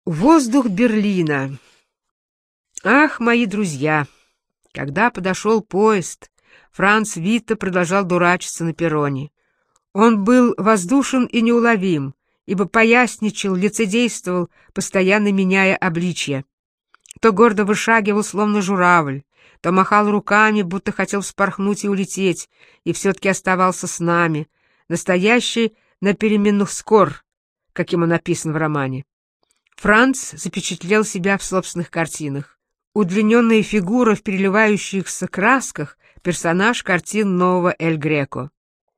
Воздух Берлина. Ах, мои друзья! Когда подошел поезд, Франц Витте продолжал дурачиться на перроне. Он был воздушен и неуловим, ибо поясничал, лицедействовал, постоянно меняя обличье. То гордо вышагивал, словно журавль, то махал руками, будто хотел вспорхнуть и улететь, и все-таки оставался с нами, настоящий на переменных скор, как ему написано в романе. Франц запечатлел себя в собственных картинах. Удлиненная фигура в переливающихся красках — персонаж картин нового Эль Греко.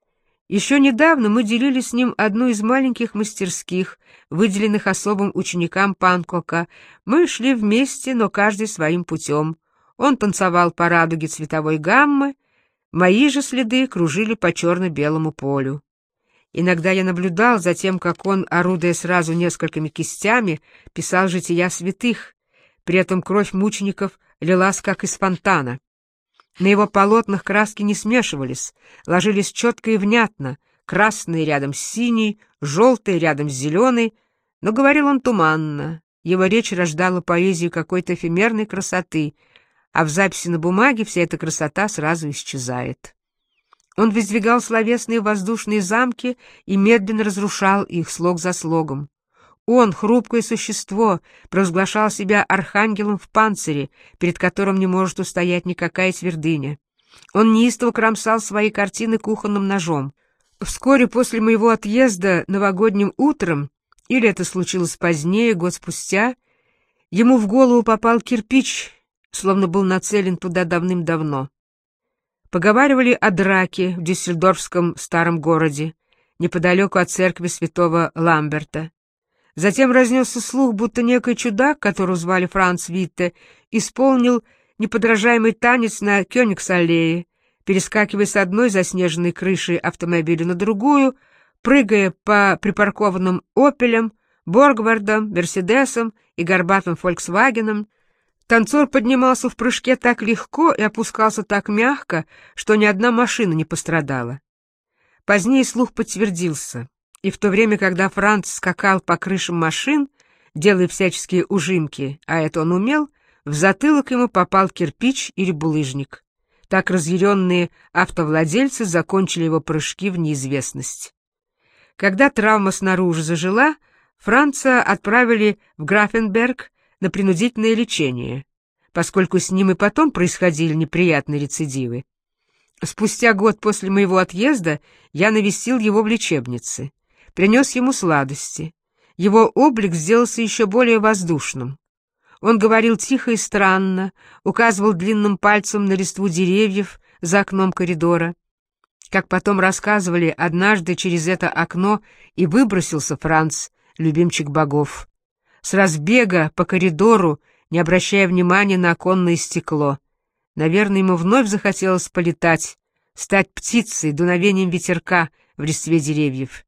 Еще недавно мы делили с ним одну из маленьких мастерских, выделенных особым ученикам Панкока. Мы шли вместе, но каждый своим путем. Он танцевал по радуге цветовой гаммы, мои же следы кружили по черно-белому полю. Иногда я наблюдал за тем, как он, орудуя сразу несколькими кистями, писал жития святых. При этом кровь мучеников лилась, как из фонтана. На его полотнах краски не смешивались, ложились четко и внятно, красные рядом с синей, желтые рядом с зеленой, но говорил он туманно. Его речь рождала поэзию какой-то эфемерной красоты, а в записи на бумаге вся эта красота сразу исчезает. Он воздвигал словесные воздушные замки и медленно разрушал их слог за слогом. Он, хрупкое существо, провозглашал себя архангелом в панцире, перед которым не может устоять никакая твердыня. Он неистово кромсал свои картины кухонным ножом. Вскоре после моего отъезда новогодним утром, или это случилось позднее, год спустя, ему в голову попал кирпич, словно был нацелен туда давным-давно. Поговаривали о драке в дюссельдорфском старом городе, неподалеку от церкви святого Ламберта. Затем разнесся слух, будто некий чудак, которого звали Франц Витте, исполнил неподражаемый танец на Кёнигс-аллее, перескакивая с одной заснеженной крыши автомобиля на другую, прыгая по припаркованным «Опелям», «Боргвардам», «Мерседесам» и горбатым «Фольксвагенам». Танцор поднимался в прыжке так легко и опускался так мягко, что ни одна машина не пострадала. Позднее слух подтвердился, и в то время, когда Франц скакал по крышам машин, делая всяческие ужимки, а это он умел, в затылок ему попал кирпич или булыжник. Так разъяренные автовладельцы закончили его прыжки в неизвестность. Когда травма снаружи зажила, Франца отправили в Графенберг на принудительное лечение, поскольку с ним и потом происходили неприятные рецидивы. Спустя год после моего отъезда я навестил его в лечебнице, принес ему сладости. Его облик сделался еще более воздушным. Он говорил тихо и странно, указывал длинным пальцем на листву деревьев за окном коридора. Как потом рассказывали, однажды через это окно и выбросился Франц, любимчик богов. С разбега по коридору, не обращая внимания на оконное стекло. Наверное, ему вновь захотелось полетать, стать птицей, дуновением ветерка в листве деревьев.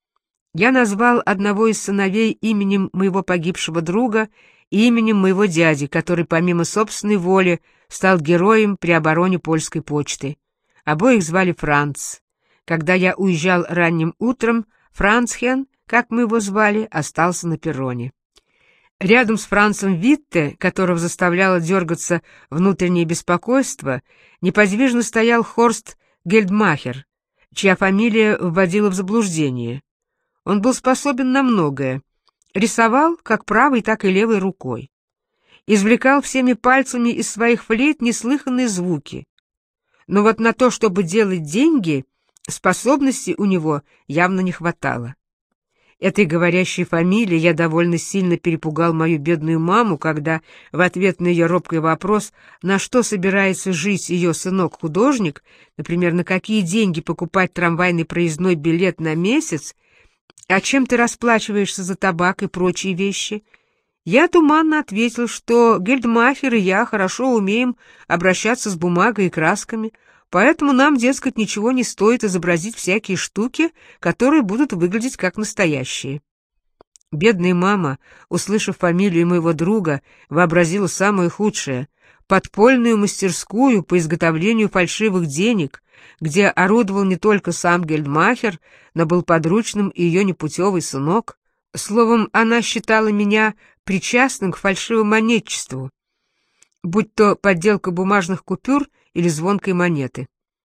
Я назвал одного из сыновей именем моего погибшего друга и именем моего дяди, который помимо собственной воли стал героем при обороне польской почты. Обоих звали Франц. Когда я уезжал ранним утром, Францхен, как мы его звали, остался на перроне. Рядом с Францем Витте, которого заставляло дергаться внутреннее беспокойство, неподвижно стоял Хорст Гельдмахер, чья фамилия вводила в заблуждение. Он был способен на многое. Рисовал как правой, так и левой рукой. Извлекал всеми пальцами из своих флейт неслыханные звуки. Но вот на то, чтобы делать деньги, способностей у него явно не хватало. Этой говорящей фамилией я довольно сильно перепугал мою бедную маму, когда в ответ на ее робкий вопрос, на что собирается жить ее сынок-художник, например, на какие деньги покупать трамвайный проездной билет на месяц, а чем ты расплачиваешься за табак и прочие вещи, я туманно ответил, что Гельдмахер и я хорошо умеем обращаться с бумагой и красками, поэтому нам, дескать, ничего не стоит изобразить всякие штуки, которые будут выглядеть как настоящие. Бедная мама, услышав фамилию моего друга, вообразила самое худшее — подпольную мастерскую по изготовлению фальшивых денег, где орудовал не только сам Гельдмахер, но был подручным и ее непутевый сынок. Словом, она считала меня причастным к фальшивомонетчеству, будь то подделка бумажных купюр или звонкой монеты.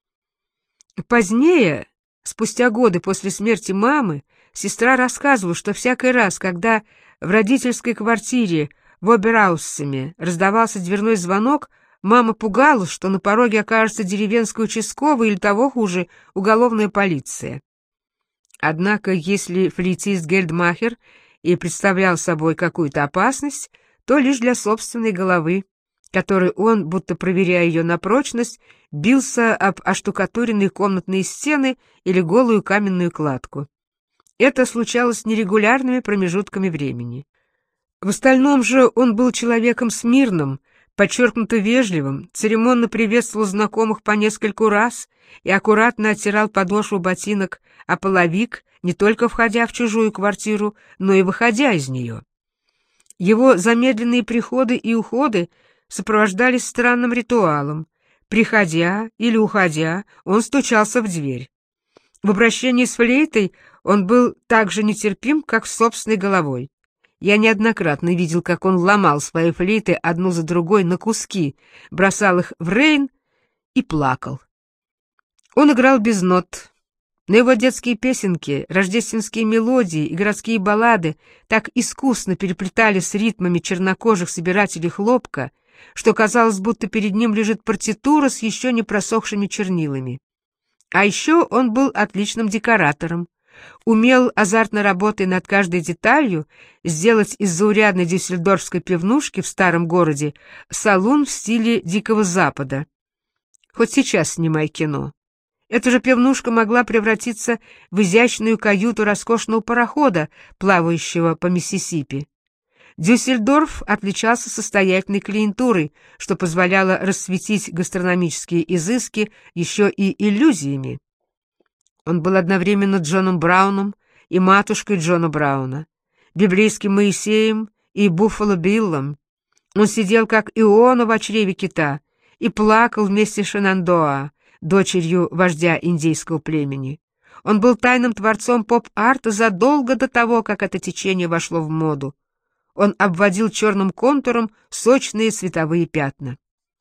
Позднее, спустя годы после смерти мамы, сестра рассказывала, что всякий раз, когда в родительской квартире в Оберауссеме раздавался дверной звонок, мама пугалась, что на пороге окажется деревенский участковый или, того хуже, уголовная полиция. Однако, если флейтист Гельдмахер и представлял собой какую-то опасность, то лишь для собственной головы, которой он, будто проверяя ее на прочность, бился об оштукатуренные комнатные стены или голую каменную кладку. Это случалось нерегулярными промежутками времени. В остальном же он был человеком смирным, подчеркнуто вежливым, церемонно приветствовал знакомых по нескольку раз и аккуратно оттирал подошву ботинок о половик, не только входя в чужую квартиру, но и выходя из нее. Его замедленные приходы и уходы сопровождались странным ритуалом. Приходя или уходя, он стучался в дверь. В обращении с флейтой он был так же нетерпим, как с собственной головой. Я неоднократно видел, как он ломал свои флейты одну за другой на куски, бросал их в Рейн и плакал. Он играл без нот, но его детские песенки, рождественские мелодии и городские баллады так искусно переплетали с ритмами чернокожих собирателей хлопка, что казалось, будто перед ним лежит партитура с еще не просохшими чернилами. А еще он был отличным декоратором, умел, азартно работая над каждой деталью, сделать из заурядной дюссельдорфской пивнушки в старом городе салон в стиле Дикого Запада. Хоть сейчас снимай кино. Эта же пивнушка могла превратиться в изящную каюту роскошного парохода, плавающего по Миссисипи. Дюссельдорф отличался состоятельной клиентурой, что позволяло расцветить гастрономические изыски еще и иллюзиями. Он был одновременно Джоном Брауном и матушкой Джона Брауна, библейским Моисеем и Буффало Биллом. Он сидел, как Иона в чреве кита, и плакал вместе с Шенандоа, дочерью вождя индейского племени. Он был тайным творцом поп-арта задолго до того, как это течение вошло в моду. Он обводил черным контуром сочные световые пятна.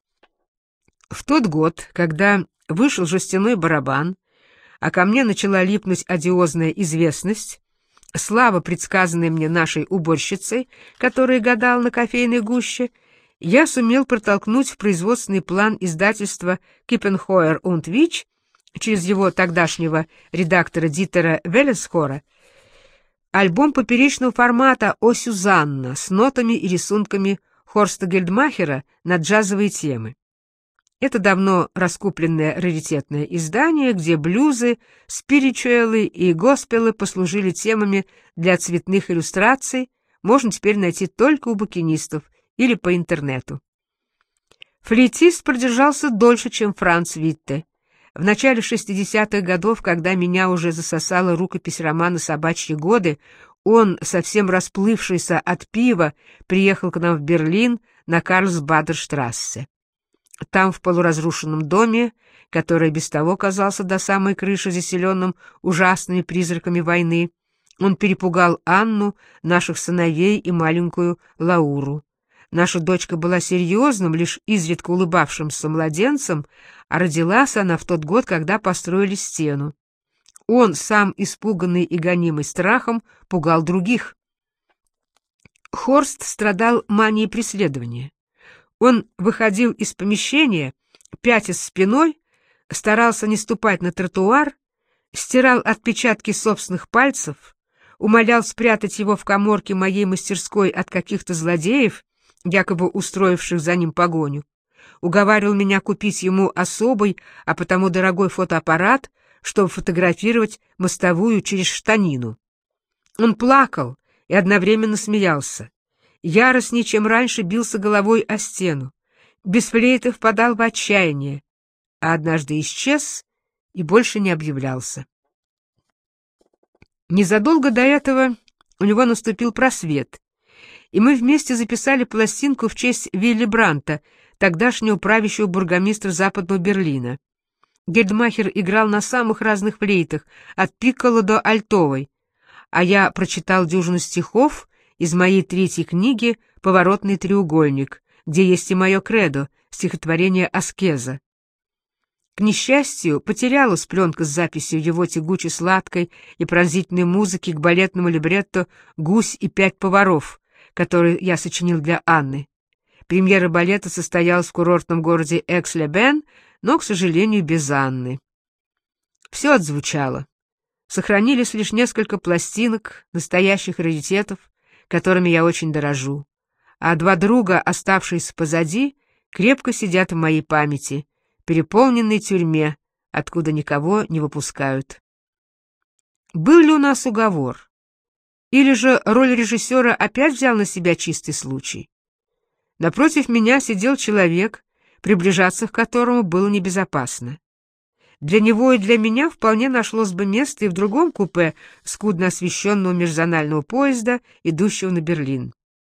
В тот год, когда вышел «Жестяной барабан», а ко мне начала липнуть одиозная известность, слава, предсказанная мне нашей уборщицей, которая гадала на кофейной гуще, я сумел протолкнуть в производственный план издательства «Киппенхойер und Вич» через его тогдашнего редактора Дитера Веллесхора альбом поперечного формата «О Сюзанна» с нотами и рисунками Хорста Гельдмахера на джазовые темы. Это давно раскупленное раритетное издание, где блюзы, спиричуэлы и госпелы послужили темами для цветных иллюстраций, можно теперь найти только у букинистов или по интернету. Флейтист продержался дольше, чем Франц Витте. В начале 60-х годов, когда меня уже засосала рукопись романа «Собачьи годы», он, совсем расплывшийся от пива, приехал к нам в Берлин на Карлсбадерштрассе. Там, в полуразрушенном доме, который без того казался до самой крыши заселенным ужасными призраками войны, он перепугал Анну, наших сыновей и маленькую Лауру. Наша дочка была серьезным, лишь изредка улыбавшимся младенцем, а родилась она в тот год, когда построили стену. Он, сам испуганный и гонимый страхом, пугал других. Хорст страдал манией преследования. Он выходил из помещения, пятясь спиной, старался не ступать на тротуар, стирал отпечатки собственных пальцев, умолял спрятать его в каморке моей мастерской от каких-то злодеев, якобы устроивших за ним погоню, уговаривал меня купить ему особый, а потому дорогой фотоаппарат, чтобы фотографировать мостовую через штанину. Он плакал и одновременно смеялся. Яростнее, чем раньше, бился головой о стену. Без флейты впадал в отчаяние, а однажды исчез и больше не объявлялся. Незадолго до этого у него наступил просвет, и мы вместе записали пластинку в честь Вилли Бранта, тогдашнего правящего бургомистра Западного Берлина. Гельдмахер играл на самых разных флейтах, от пикколо до альтовой, а я прочитал дюжину стихов из моей третьей книги «Поворотный треугольник», где есть и мое кредо, стихотворение аскеза. К несчастью, потерялась пленка с записью его тягуче-сладкой и пронзительной музыки к балетному либретто «Гусь и 5 поваров», который я сочинил для Анны. Премьера балета состоялась в курортном городе Экс-Ле-Бен, но, к сожалению, без Анны. Все отзвучало. Сохранились лишь несколько пластинок, настоящих раритетов, которыми я очень дорожу. А два друга, оставшиеся позади, крепко сидят в моей памяти, переполненной тюрьме, откуда никого не выпускают. Был ли у нас уговор? Или же роль режиссера опять взял на себя чистый случай? Напротив меня сидел человек, приближаться к которому было небезопасно. Для него и для меня вполне нашлось бы место и в другом купе скудно освещенного межзонального поезда, идущего на Берлин.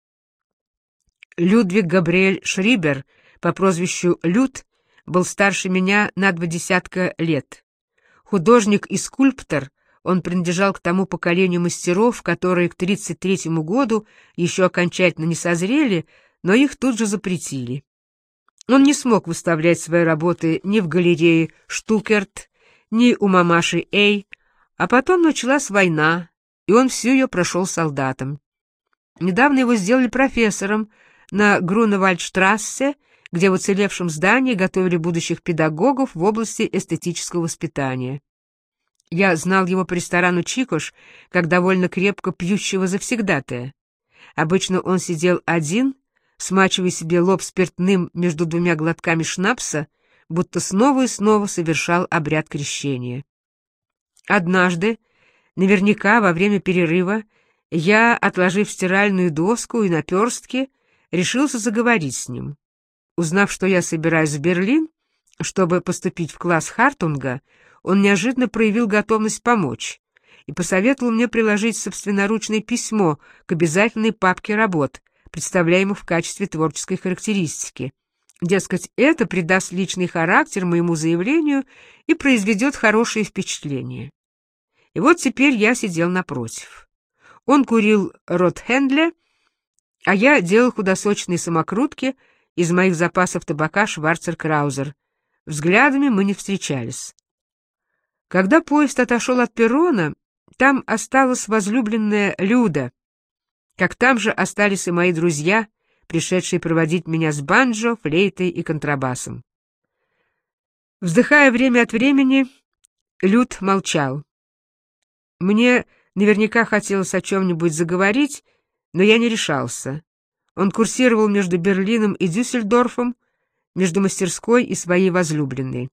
Людвиг Габриэль Шрибер по прозвищу Люд был старше меня на 20 лет. Художник и скульптор, он принадлежал к тому поколению мастеров, которые к 1933 году еще окончательно не созрели, но их тут же запретили. Он не смог выставлять свои работы ни в галерее Штукерт, ни у мамаши Эй, а потом началась война, и он всю ее прошел солдатом. Недавно его сделали профессором на Груневальдштрассе, где в уцелевшем здании готовили будущих педагогов в области эстетического воспитания. Я знал его по ресторану «Чикош» как довольно крепко пьющего завсегдатая. Обычно он сидел один, смачивая себе лоб спиртным между двумя глотками шнапса, будто снова и снова совершал обряд крещения. Однажды, наверняка во время перерыва, я, отложив стиральную доску и наперстки, решился заговорить с ним. Узнав, что я собираюсь в Берлин, чтобы поступить в класс Хартунга, он неожиданно проявил готовность помочь и посоветовал мне приложить собственноручное письмо к обязательной папке работ, представляемых в качестве творческой характеристики. Дескать, это придаст личный характер моему заявлению и произведет хорошее впечатление. И вот теперь я сидел напротив. Он курил Ротхендле, а я делал худосочные самокрутки из моих запасов табака Шварцер-Краузер. Взглядами мы не встречались. Когда поезд отошел от перрона, там осталась возлюбленная Люда, как там же остались и мои друзья, пришедшие проводить меня с банджо, флейтой и контрабасом. Вздыхая время от времени, Люд молчал. Мне наверняка хотелось о чем-нибудь заговорить, но я не решался. Он курсировал между Берлином и Дюссельдорфом, между мастерской и своей возлюбленной.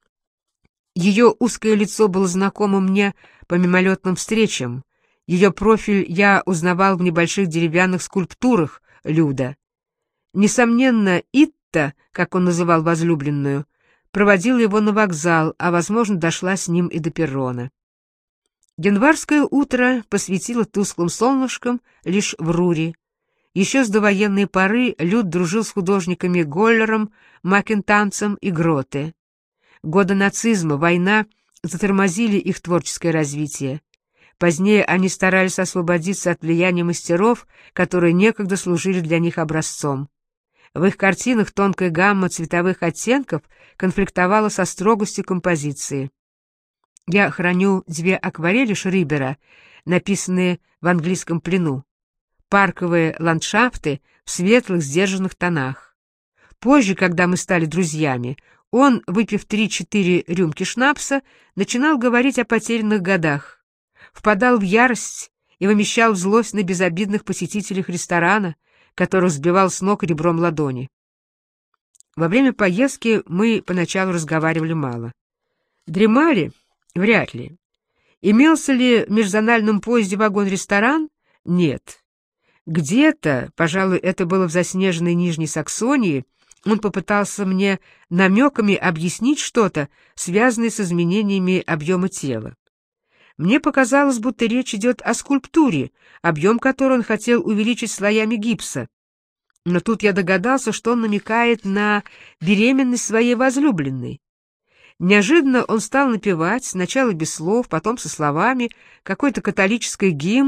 Ее узкое лицо было знакомо мне по мимолетным встречам. Ее профиль я узнавал в небольших деревянных скульптурах Люда. Несомненно, Итта, как он называл возлюбленную, проводила его на вокзал, а, возможно, дошла с ним и до перрона. Январское утро посветило тусклым солнышком лишь в Руре. Еще с довоенной поры Люд дружил с художниками Голлером, Макентанцем и Гроте. Годы нацизма, война затормозили их творческое развитие. Позднее они старались освободиться от влияния мастеров, которые некогда служили для них образцом. В их картинах тонкая гамма цветовых оттенков конфликтовала со строгостью композиции. Я храню 2 акварели Шрибера, написанные в английском плену. Парковые ландшафты в светлых, сдержанных тонах. Позже, когда мы стали друзьями, он, выпив 3-4 рюмки шнапса, начинал говорить о потерянных годах, впадал в ярость и вымещал злость на безобидных посетителях ресторана, которых сбивал с ног ребром ладони. Во время поездки мы поначалу разговаривали мало. Дремали? Вряд ли. Имелся ли в межзональном поезде вагон-ресторан? Нет. Где-то, пожалуй, это было в заснеженной Нижней Саксонии, он попытался мне намеками объяснить что-то, связанное с изменениями объема тела. Мне показалось, будто речь идет о скульптуре, объем которой он хотел увеличить слоями гипса. Но тут я догадался, что он намекает на беременность своей возлюбленной. Неожиданно он стал напевать, сначала без слов, потом со словами, какой-то католический гимн,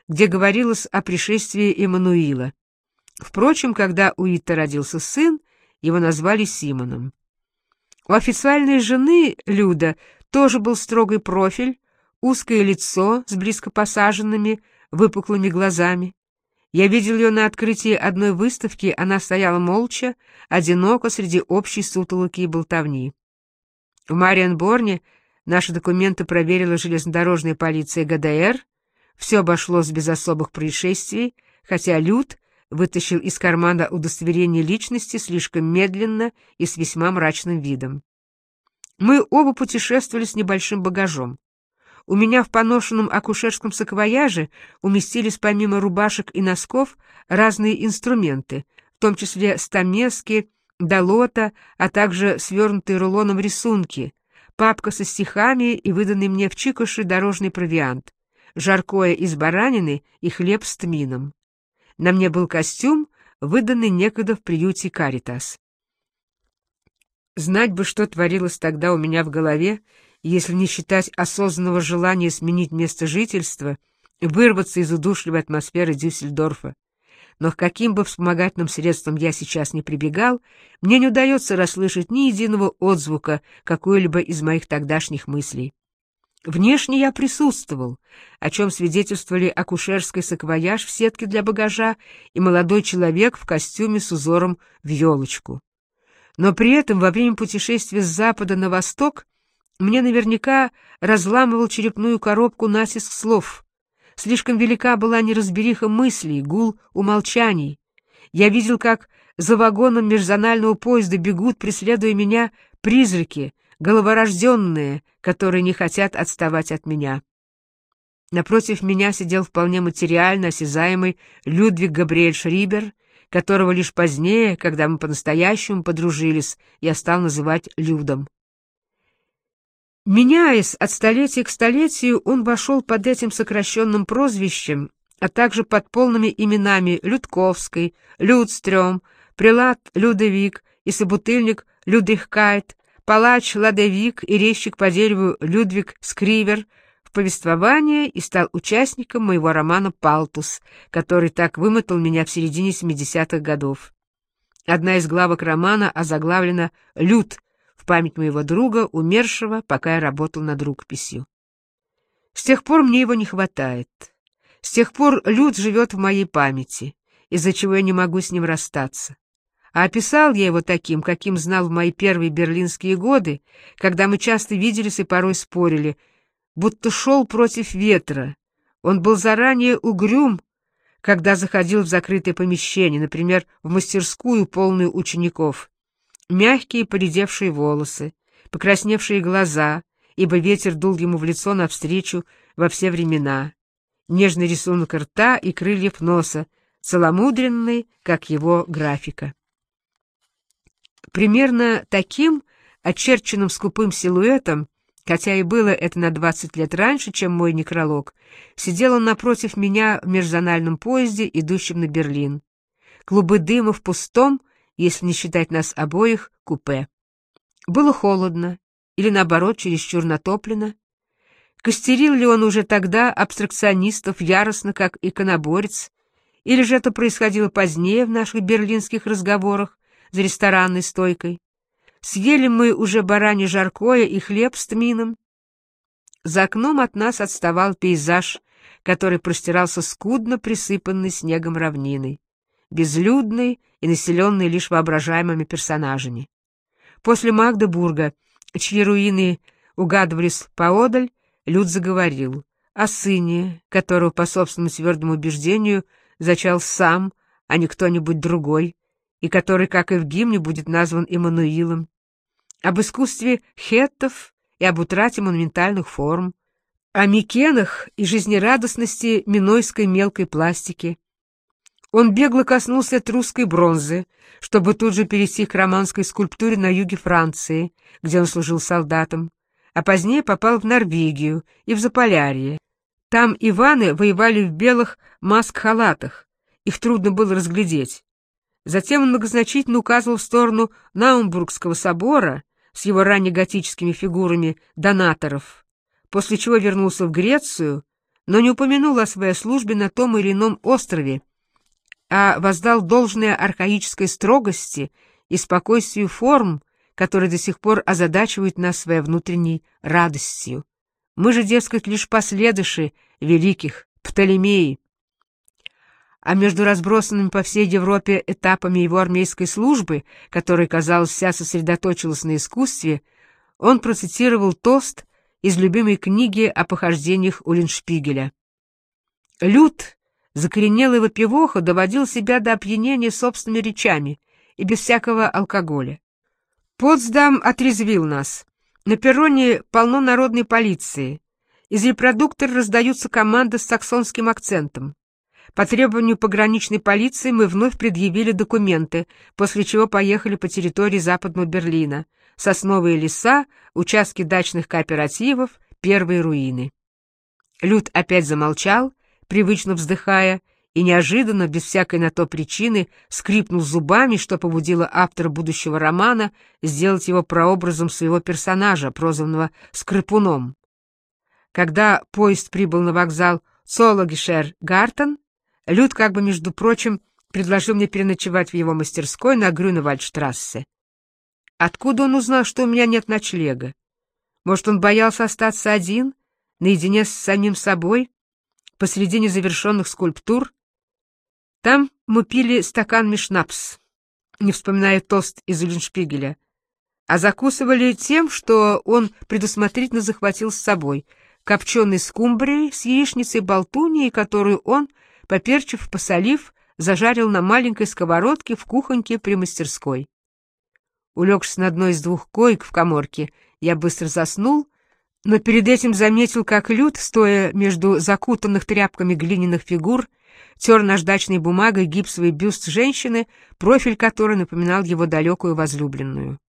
где говорилось о пришествии Эммануила. Впрочем, когда у Итта родился сын, его назвали Симоном. У официальной жены Люда тоже был строгий профиль, узкое лицо с близко посаженными, выпуклыми глазами. Я видел ее на открытии одной выставки, она стояла молча, одиноко среди общей сутолоки и болтовни. В Мариенборне наши документы проверила железнодорожная полиция ГДР, все обошлось без особых происшествий, хотя Люд вытащил из кармана удостоверение личности слишком медленно и с весьма мрачным видом. Мы оба путешествовали с небольшим багажом. У меня в поношенном акушерском саквояже уместились помимо рубашек и носков разные инструменты, в том числе стамески, долота, а также свернутые рулоном рисунки, папка со стихами и выданный мне в Чикоше дорожный провиант, жаркое из баранины и хлеб с тмином. На мне был костюм, выданный некогда в приюте «Каритас». Знать бы, что творилось тогда у меня в голове, если не считать осознанного желания сменить место жительства и вырваться из удушливой атмосферы Дюссельдорфа. Но к каким бы вспомогательным средствам я сейчас не прибегал, мне не удается расслышать ни единого отзвука какой-либо из моих тогдашних мыслей. Внешне я присутствовал, о чем свидетельствовали акушерский саквояж в сетке для багажа и молодой человек в костюме с узором в елочку. Но при этом во время путешествия с запада на восток мне наверняка разламывал черепную коробку натиск слов. Слишком велика была неразбериха мыслей, гул умолчаний. Я видел, как за вагоном межзонального поезда бегут, преследуя меня, призраки, головорожденные, которые не хотят отставать от меня. Напротив меня сидел вполне материально осязаемый Людвиг Габриэль Шрибер, которого лишь позднее, когда мы по-настоящему подружились, я стал называть Людом. Меняясь от столетия к столетию, он вошел под этим сокращенным прозвищем, а также под полными именами Людковский, Людстрём, прелат Людовик и собутыльник Людрихкайт, палач Ладовик и резчик по дереву Людвиг Скривер в повествование и стал участником моего романа «Палтус», который так вымотал меня в середине 70-х годов. Одна из главок романа озаглавлена «Люд», в память моего друга, умершего, пока я работал над рукописью. С тех пор мне его не хватает. С тех пор Люд живет в моей памяти, из-за чего я не могу с ним расстаться. А описал я его таким, каким знал в мои первые берлинские годы, когда мы часто виделись и порой спорили, будто шел против ветра. Он был заранее угрюм, когда заходил в закрытое помещение, например, в мастерскую, полную учеников. Мягкие поредевшие волосы, покрасневшие глаза, ибо ветер дул ему в лицо навстречу во все времена, нежный рисунок рта и крыльев носа, целомудренный, как его графика. Примерно таким, очерченным скупым силуэтом, хотя и было это на 20 лет раньше, чем мой некролог, сидел он напротив меня в межзональном поезде, идущем на Берлин. Клубы дыма в пустом, если не считать нас обоих, купе. Было холодно, или наоборот, чересчур натоплено. Костерил ли он уже тогда абстракционистов яростно, как иконоборец, или же это происходило позднее в наших берлинских разговорах за ресторанной стойкой? Съели мы уже баранье жаркое и хлеб с тмином. За окном от нас отставал пейзаж, который простирался скудно присыпанный снегом равниной, безлюдный и населенный лишь воображаемыми персонажами. После Магдебурга, чьи руины угадывались поодаль, Люд заговорил о сыне, которого, по собственному твердому убеждению, зачал сам, а не кто-нибудь другой, и который, как и в гимне, будет назван Эммануилом, об искусстве хеттов и об утрате монументальных форм, о Микенах и жизнерадостности минойской мелкой пластики. Он бегло коснулся этрусской бронзы, чтобы тут же перейти к романской скульптуре на юге Франции, где он служил солдатом, а позднее попал в Норвегию и в Заполярье. Там Иваны воевали в белых маск-халатах, их трудно было разглядеть. Затем он многозначительно указывал в сторону Наумбургского собора с его раннеготическими фигурами донаторов, после чего вернулся в Грецию, но не упомянул о своей службе на том или ином острове, а воздал должное архаической строгости и спокойствию форм, которые до сих пор озадачивают нас своей внутренней радостью. Мы же, дескать, лишь последующие великих Птолемеи. А между разбросанными по всей Европе этапами его армейской службы, которая, казалось, вся сосредоточилась на искусстве, он процитировал тост из любимой книги о похождениях Уллиншпигеля. Люд, закоренелый выпивоха, доводил себя до опьянения собственными речами и без всякого алкоголя. Потсдам отрезвил нас. На перроне полно народной полиции. Из репродуктора раздаются команды с саксонским акцентом. По требованию пограничной полиции мы вновь предъявили документы, после чего поехали по территории Западного Берлина. Сосновые леса, участки дачных кооперативов, первые руины. Люд опять замолчал, привычно вздыхая, и неожиданно, без всякой на то причины, скрипнул зубами, что побудило автора будущего романа сделать его прообразом своего персонажа, прозванного Скрипуном. Когда поезд прибыл на вокзал Цологишер-Гартен, Люд, как бы, между прочим, предложил мне переночевать в его мастерской на Грюневальдштрассе. Откуда он узнал, что у меня нет ночлега? Может, он боялся остаться один, наедине с самим собой, посреди незавершенных скульптур? Там мы пили стаканами шнапс, не вспоминая тост из Уллиншпигеля, а закусывали тем, что он предусмотрительно захватил с собой: копченой скумбрией с яичницей болтуньей, которую он, поперчив, посолив, зажарил на маленькой сковородке в кухоньке при мастерской. Улегшись на одной из двух коек в каморке, я быстро заснул, но перед этим заметил, как Люд, стоя между закутанных тряпками глиняных фигур, тер наждачной бумагой гипсовый бюст женщины, профиль которой напоминал его далекую возлюбленную.